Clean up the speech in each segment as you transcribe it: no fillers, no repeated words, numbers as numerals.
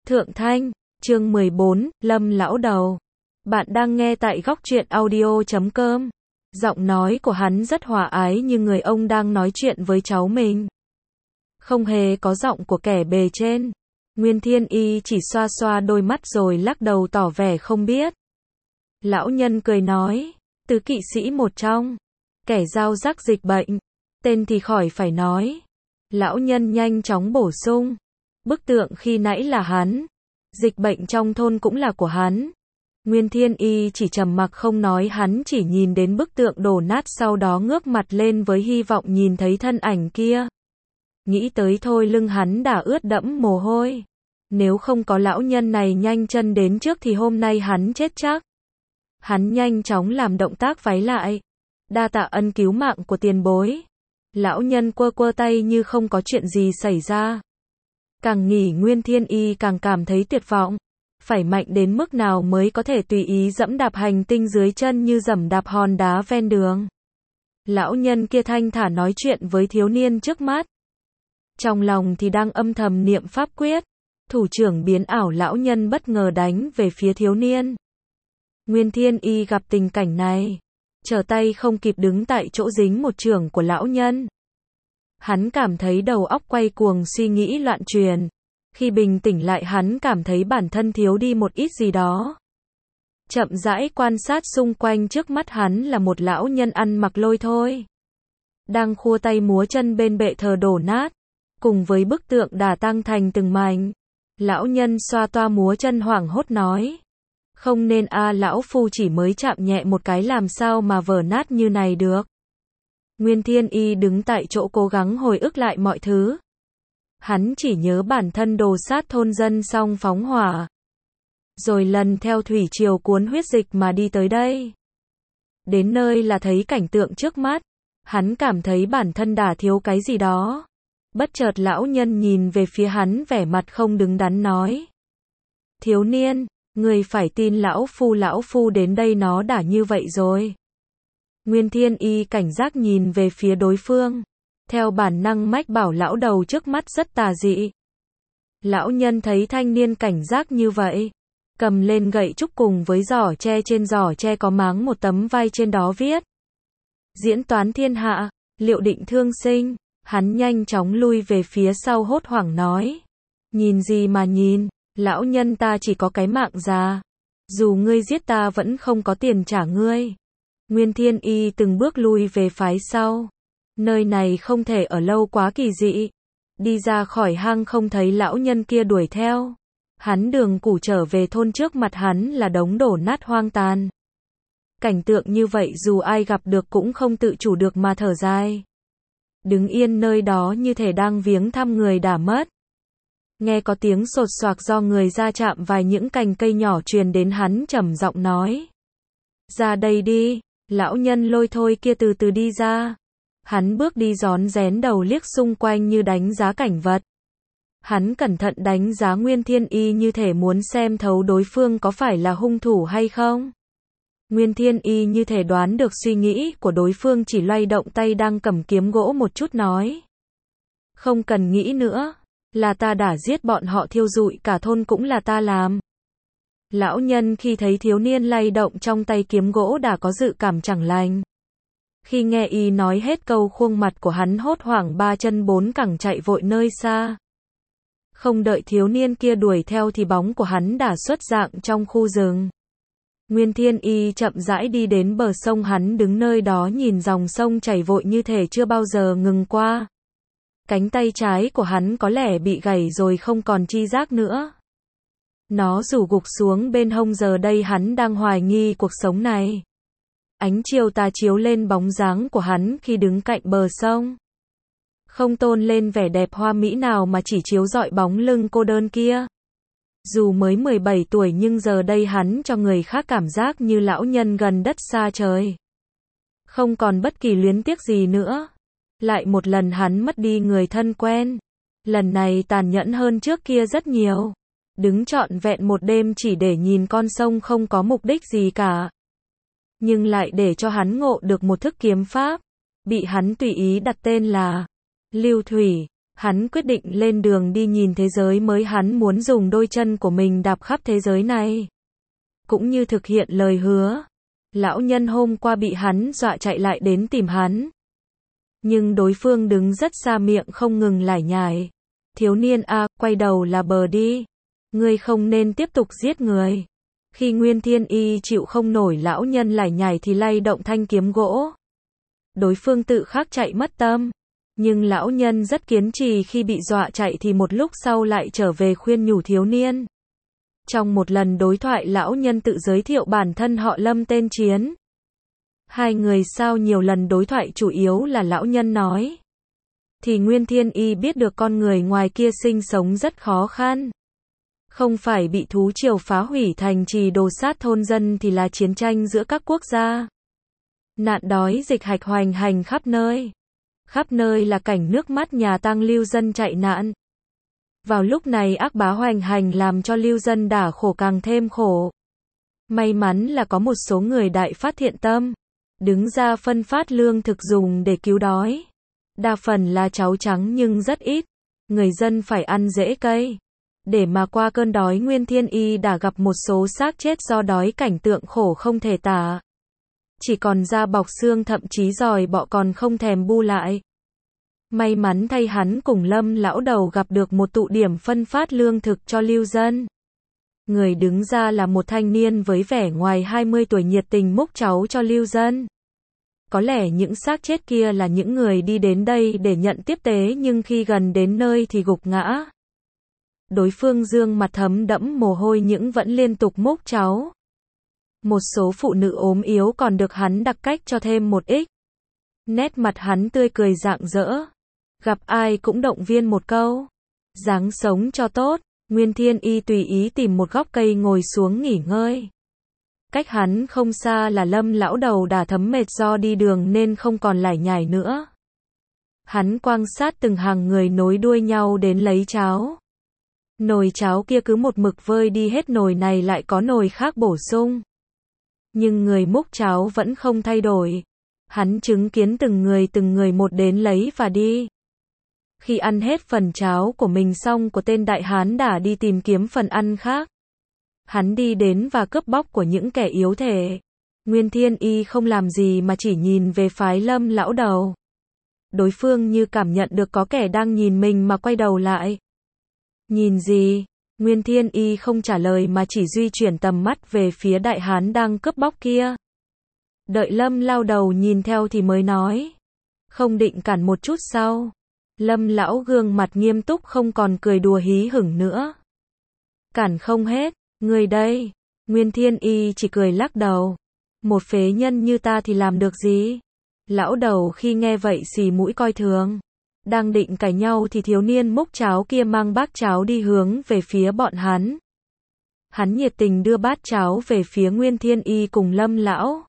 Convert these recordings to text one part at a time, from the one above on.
Thượng Thanh, chương 14, Lâm lão đầu. Bạn đang nghe tại góc truyện audio.com. Giọng nói của hắn rất hòa ái như người ông đang nói chuyện với cháu mình. Không hề có giọng của kẻ bề trên. Nguyên Thiên Y chỉ xoa xoa đôi mắt rồi lắc đầu tỏ vẻ không biết. Lão nhân cười nói, tứ kỵ sĩ một trong, kẻ giao rắc dịch bệnh, tên thì khỏi phải nói. Lão nhân nhanh chóng bổ sung, bức tượng khi nãy là hắn, dịch bệnh trong thôn cũng là của hắn. Nguyên Thiên Y chỉ trầm mặc không nói, hắn chỉ nhìn đến bức tượng đổ nát, sau đó ngước mặt lên với hy vọng nhìn thấy thân ảnh kia. Nghĩ tới thôi lưng hắn đã ướt đẫm mồ hôi. Nếu không có lão nhân này nhanh chân đến trước thì hôm nay hắn chết chắc. Hắn nhanh chóng làm động tác vái lại. Đa tạ ân cứu mạng của tiền bối. Lão nhân quơ quơ tay như không có chuyện gì xảy ra. Càng nghĩ Nguyên Thiên Y càng cảm thấy tuyệt vọng. Phải mạnh đến mức nào mới có thể tùy ý dẫm đạp hành tinh dưới chân như dẫm đạp hòn đá ven đường. Lão nhân kia thanh thả nói chuyện với thiếu niên trước mắt. Trong lòng thì đang âm thầm niệm pháp quyết. Thủ trưởng biến ảo lão nhân bất ngờ đánh về phía thiếu niên. Nguyên Thiên Y gặp tình cảnh này, trở tay không kịp đứng tại chỗ dính một chưởng của lão nhân. Hắn cảm thấy đầu óc quay cuồng, suy nghĩ loạn truyền. Khi bình tĩnh lại hắn cảm thấy bản thân thiếu đi một ít gì đó. Chậm rãi quan sát xung quanh, trước mắt hắn là một lão nhân ăn mặc lôi thôi. Đang khua tay múa chân bên bệ thờ đổ nát, cùng với bức tượng đà tăng thành từng mảnh. Lão nhân xoa toa múa chân hoảng hốt nói. Không nên lão phu chỉ mới chạm nhẹ một cái làm sao mà vỡ nát như này được. Nguyên Thiên Y đứng tại chỗ cố gắng hồi ức lại mọi thứ. Hắn chỉ nhớ bản thân đồ sát thôn dân xong phóng hỏa. Rồi lần theo thủy triều cuốn huyết dịch mà đi tới đây. Đến nơi là thấy cảnh tượng trước mắt. Hắn cảm thấy bản thân đã thiếu cái gì đó. Bất chợt lão nhân nhìn về phía hắn vẻ mặt không đứng đắn nói. Thiếu niên, người phải tin lão phu đến đây nó đã như vậy rồi. Nguyên Thiên Y cảnh giác nhìn về phía đối phương. Theo bản năng mách bảo lão đầu trước mắt rất tà dị. Lão nhân thấy thanh niên cảnh giác như vậy. Cầm lên gậy trúc cùng với giỏ tre, trên giỏ tre có máng một tấm vai, trên đó viết. Diễn toán thiên hạ, liệu định thương sinh. Hắn nhanh chóng lui về phía sau hốt hoảng nói. Nhìn gì mà nhìn, lão nhân ta chỉ có cái mạng già. Dù ngươi giết ta vẫn không có tiền trả ngươi. Nguyên Thiên Y từng bước lui về phái sau. Nơi này không thể ở lâu quá, kỳ dị. Đi ra khỏi hang không thấy lão nhân kia đuổi theo. Hắn đường củ trở về thôn, trước mặt hắn là đống đổ nát hoang tàn. Cảnh tượng như vậy dù ai gặp được cũng không tự chủ được mà thở dài. Đứng yên nơi đó như thể đang viếng thăm người đã mất. Nghe có tiếng sột soạc do người ra chạm vài những cành cây nhỏ truyền đến, hắn trầm giọng nói. Ra đây đi. Lão nhân lôi thôi kia từ từ đi ra. Hắn bước đi rón rén, đầu liếc xung quanh như đánh giá cảnh vật. Hắn cẩn thận đánh giá Nguyên Thiên Y như thể muốn xem thấu đối phương có phải là hung thủ hay không. Nguyên Thiên Y như thể đoán được suy nghĩ của đối phương, chỉ loay động tay đang cầm kiếm gỗ một chút nói. Không cần nghĩ nữa, là ta đã giết bọn họ, thiêu rụi cả thôn cũng là ta làm. Lão nhân khi thấy thiếu niên lay động trong tay kiếm gỗ đã có dự cảm chẳng lành. Khi nghe y nói hết câu, khuôn mặt của hắn hốt hoảng, ba chân bốn cẳng chạy vội nơi xa. Không đợi thiếu niên kia đuổi theo thì bóng của hắn đã xuất dạng trong khu rừng. Nguyên Thiên Y chậm rãi đi đến bờ sông, hắn đứng nơi đó nhìn dòng sông chảy vội như thể chưa bao giờ ngừng qua. Cánh tay trái của hắn có lẽ bị gãy rồi không còn chi giác nữa. Nó rủ gục xuống bên hông, giờ đây hắn đang hoài nghi cuộc sống này. Ánh chiều tà chiếu lên bóng dáng của hắn khi đứng cạnh bờ sông. Không tôn lên vẻ đẹp hoa mỹ nào mà chỉ chiếu rọi bóng lưng cô đơn kia. Dù mới 17 tuổi nhưng giờ đây hắn cho người khác cảm giác như lão nhân gần đất xa trời. Không còn bất kỳ luyến tiếc gì nữa. Lại một lần hắn mất đi người thân quen. Lần này tàn nhẫn hơn trước kia rất nhiều. Đứng trọn vẹn một đêm chỉ để nhìn con sông không có mục đích gì cả. Nhưng lại để cho hắn ngộ được một thức kiếm pháp. Bị hắn tùy ý đặt tên là Lưu Thủy. Hắn quyết định lên đường đi nhìn thế giới mới, hắn muốn dùng đôi chân của mình đạp khắp thế giới này. Cũng như thực hiện lời hứa. Lão nhân hôm qua bị hắn dọa chạy lại đến tìm hắn. Nhưng đối phương đứng rất xa, miệng không ngừng lải nhải. Thiếu niên a, quay đầu là bờ đi. Ngươi không nên tiếp tục giết người. Khi Nguyên Thiên Y chịu không nổi lão nhân lải nhải thì lay động thanh kiếm gỗ. Đối phương tự khắc chạy mất tâm. Nhưng lão nhân rất kiên trì, khi bị dọa chạy thì một lúc sau lại trở về khuyên nhủ thiếu niên. Trong một lần đối thoại, lão nhân tự giới thiệu bản thân họ Lâm tên Chiến. Hai người sau nhiều lần đối thoại, chủ yếu là lão nhân nói. Thì Nguyên Thiên Y biết được con người ngoài kia sinh sống rất khó khăn. Không phải bị thú triều phá hủy thành trì đồ sát thôn dân thì là chiến tranh giữa các quốc gia. Nạn đói dịch hạch hoành hành khắp nơi. Khắp nơi là cảnh nước mắt nhà tang, lưu dân chạy nạn. Vào lúc này ác bá hoành hành làm cho lưu dân đả khổ càng thêm khổ. May mắn là có một số người đại phát thiện tâm, đứng ra phân phát lương thực dùng để cứu đói. Đa phần là cháo trắng nhưng rất ít. Người dân phải ăn rễ cây. Để mà qua cơn đói, Nguyên Thiên Y đã gặp một số xác chết do đói, cảnh tượng khổ không thể tả. Chỉ còn da bọc xương, thậm chí giòi bọ còn không thèm bu lại. May mắn thay, hắn cùng Lâm lão đầu gặp được một tụ điểm phân phát lương thực cho lưu dân. Người đứng ra là một thanh niên với vẻ ngoài 20 tuổi, nhiệt tình múc cháo cho lưu dân. Có lẽ những xác chết kia là những người đi đến đây để nhận tiếp tế, nhưng khi gần đến nơi thì gục ngã. Đối phương dương mặt thấm đẫm mồ hôi nhưng vẫn liên tục múc cháo. Một số phụ nữ ốm yếu còn được hắn đặc cách cho thêm một ích. Nét mặt hắn tươi cười rạng rỡ. Gặp ai cũng động viên một câu. Ráng sống cho tốt. Nguyên Thiên Y tùy ý tìm một góc cây ngồi xuống nghỉ ngơi. Cách hắn không xa là Lâm lão đầu đã thấm mệt do đi đường nên không còn lải nhải nữa. Hắn quan sát từng hàng người nối đuôi nhau đến lấy cháo. Nồi cháo kia cứ một mực vơi đi, hết nồi này lại có nồi khác bổ sung. Nhưng người múc cháo vẫn không thay đổi. Hắn chứng kiến từng người một đến lấy và đi. Khi ăn hết phần cháo của mình xong, của tên đại hán đã đi tìm kiếm phần ăn khác. Hắn đi đến và cướp bóc của những kẻ yếu thể. Nguyên Thiên Y không làm gì mà chỉ nhìn về phái Lâm lão đầu. Đối phương như cảm nhận được có kẻ đang nhìn mình mà quay đầu lại. Nhìn gì? Nguyên Thiên Y không trả lời mà chỉ di chuyển tầm mắt về phía đại hán đang cướp bóc kia. Đợi Lâm lão đầu nhìn theo thì mới nói. Không định cản một chút sao? Lâm lão gương mặt nghiêm túc, không còn cười đùa hí hửng nữa. Cản không hết, người đây. Nguyên Thiên Y chỉ cười lắc đầu. Một phế nhân như ta thì làm được gì? Lão đầu khi nghe vậy xì mũi coi thường. Đang định cãi nhau thì thiếu niên múc cháo kia mang bát cháo đi hướng về phía bọn hắn. Hắn nhiệt tình đưa bát cháo về phía Nguyên Thiên Y cùng Lâm lão.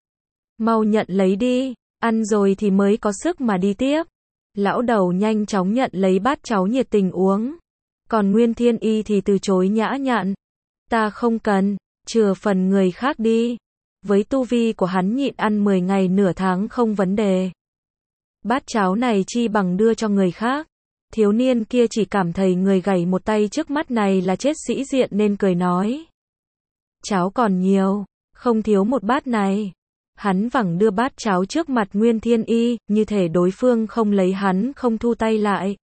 Mau nhận lấy đi, ăn rồi thì mới có sức mà đi tiếp. Lão đầu nhanh chóng nhận lấy bát cháo, nhiệt tình uống. Còn Nguyên Thiên Y thì từ chối nhã nhặn. Ta không cần, chừa phần người khác đi. Với tu vi của hắn, nhịn ăn 10 ngày nửa tháng không vấn đề. Bát cháo này chi bằng đưa cho người khác. Thiếu niên kia chỉ cảm thấy người gầy một tay trước mắt này là chết sĩ diện nên cười nói. Cháo còn nhiều, không thiếu một bát này. Hắn vẳng đưa bát cháo trước mặt Nguyên Thiên Y, như thể đối phương không lấy hắn không thu tay lại.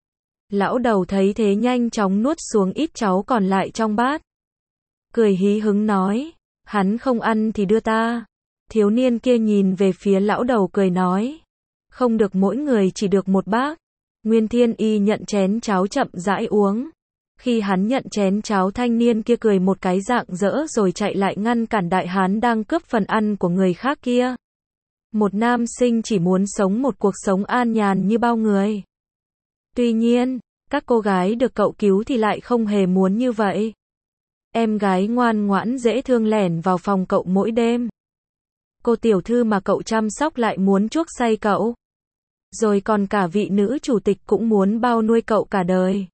Lão đầu thấy thế nhanh chóng nuốt xuống ít cháo còn lại trong bát. Cười hí hứng nói, hắn không ăn thì đưa ta. Thiếu niên kia nhìn về phía lão đầu cười nói, không được, mỗi người chỉ được một bát. Nguyên Thiên Y nhận chén cháo chậm rãi uống. Khi hắn nhận chén cháo, thanh niên kia cười một cái rạng rỡ rồi chạy lại ngăn cản đại hán đang cướp phần ăn của người khác kia. Một nam sinh chỉ muốn sống một cuộc sống an nhàn như bao người. Tuy nhiên, các cô gái được cậu cứu thì lại không hề muốn như vậy. Em gái ngoan ngoãn dễ thương lẻn vào phòng cậu mỗi đêm. Cô tiểu thư mà cậu chăm sóc lại muốn chuốc say cậu. Rồi còn cả vị nữ chủ tịch cũng muốn bao nuôi cậu cả đời.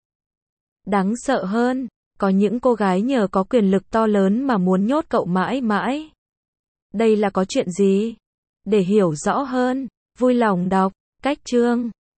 Đáng sợ hơn, có những cô gái nhờ có quyền lực to lớn mà muốn nhốt cậu mãi mãi. Đây là có chuyện gì? Để hiểu rõ hơn, vui lòng đọc cách chương